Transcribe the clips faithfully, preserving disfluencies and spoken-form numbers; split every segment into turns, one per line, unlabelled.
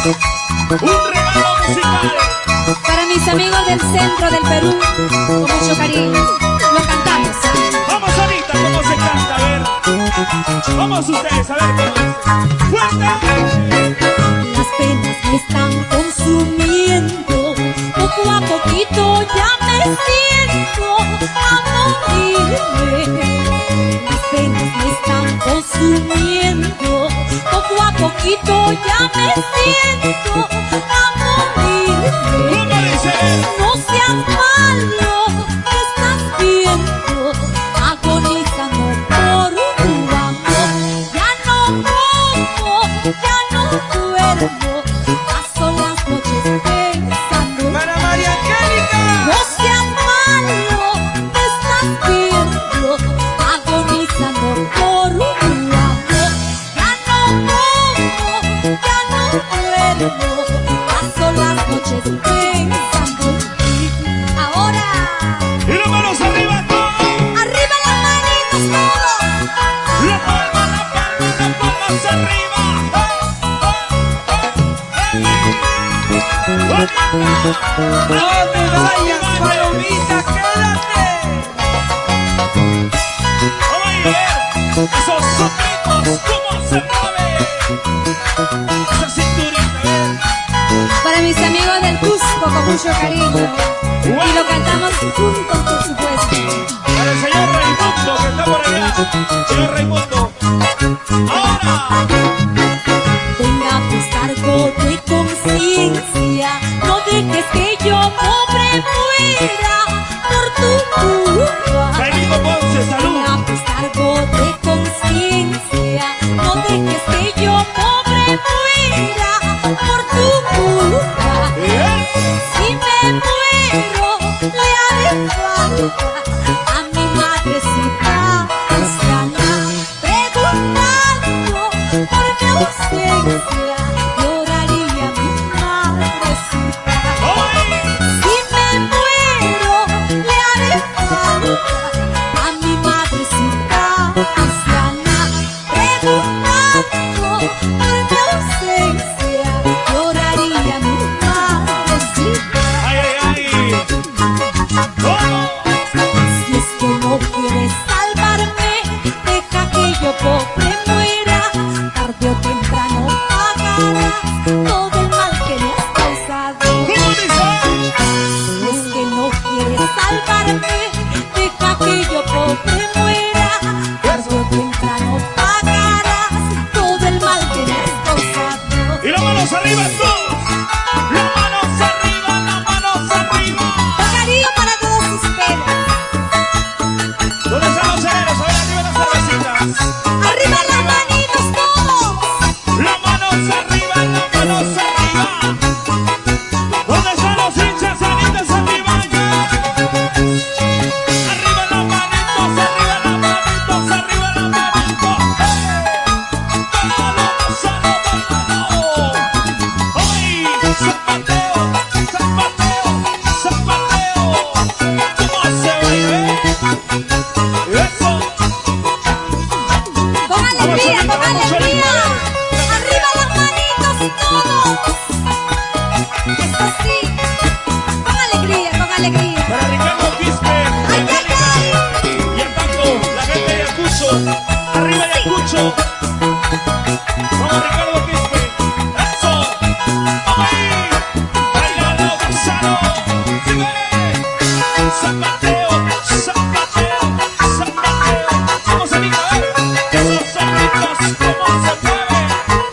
Un regalo musical
para mis amigos del centro del Perú, con mucho cariño. Lo cantamos.
Vamos, Anita, ¿cómo se canta? A ver. Vamos ustedes, a ver cómo. ¡Fuerte!
Las penas me están consumiendo, poco a poquito ya me siento a morirme. Las penas me están consumiendo, poco a poquito ya me siento a morirme. No seas malo, me estás viendo, agonizando por tu amor. Ya no como, ya no duermo, paso las noches pensando.
Para María Angélica.
No seas malo, me estás viendo, agonizando por tu amor. Ya no como, ya no duermo, paso las noches pensando.
Y las manos arriba, todos.
Arriba las manitos, todos.
La palma, la palma, las palmas arriba.
No te vayas, palomita, quédate.
Vamos a ver esos soplitos, cómo se mueve. Esa cinturita, ¿eh?
Para mis amigos del Cusco, con mucho cariño. Y lo cantamos juntos, por supuesto.
Para el señor Raimundo, que está por allá. Señor Raimundo. Ahora.
Venga, pues cargo de conciencia, no dejes que yo pobre muera por tu culpa.
Jaimito Ponce, salud.
Venga, pues cargo de conciencia, no dejes que yo pobre muera por tu culpa.
Bien.
Si me muero, le haré falta a mi madrecita anciana, preguntando por mi ausencia, lloraría mi madrecita. Si me muero, le haré falta a mi madrecita anciana, preguntando por mi ausencia, lloraría mi madrecita.
Ay, ay, ay. ¿Cómo?
Si es que no quieres salvarme, deja que yo pobre muera, tarde o temprano pagarás todo el mal que me has causado.
¿Cómo dice?
Si es que no quieres salvarme, deja que yo pobre muera, tarde o temprano pagarás todo el mal que me has causado.
Y las manos arriba, todos. Las manos arriba, las manos arriba.
Con cariño para todos ustedes.
¿Dónde están los cereros? A ver, arriba las cervecitas.
Arriba las manitos todos.
Las manos arriba, las manos arriba. ¿Dónde están los hinchas? Sanitas arriba ya. Arriba las manitos, arriba las manitos, arriba las manitos. ¡Bailalo, solo bailalo! ¡Ay! ¡Zapateo, zapateo, zapateo! ¿Cómo se baila? ¡Eso!
Con alegría, con alegría. Arriba las manitos todos. Eso sí. Con alegría, con alegría.
Para Ricardo Quispe,
Ay, ay, ay.
y el Paco, la gente de Ayacucho. Arriba Ayacucho. Vamos Ricardo Quispe. Eso. Vamos ahí. Bailalo, gozalo. Sigue. Zapateo, zapateo, zapateo. Vamos a ver. Esos zorritos, cómo se mueven.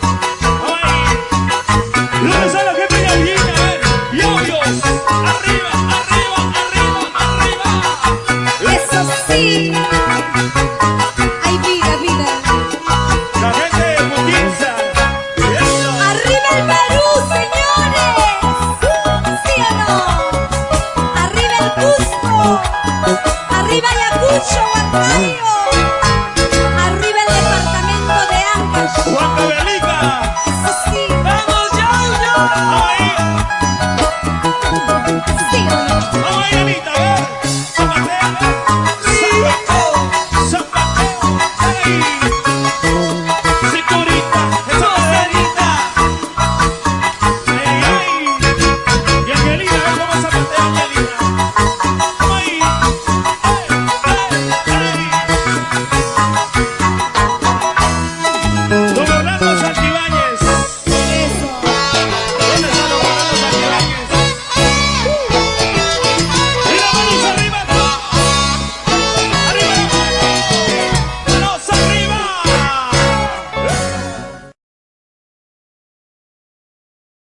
Ay. ¿Y dónde está la gente de Alguina? A ver. Yoyos. Arriba, arriba, arriba, arriba.
Eso sí. Ay, vida, vida.
La gente de Putinza. Eso.
Arriba el Perú, señores. ¿Sí o no? Arriba el Cusco. Arriba Ayacucho, Huancayo.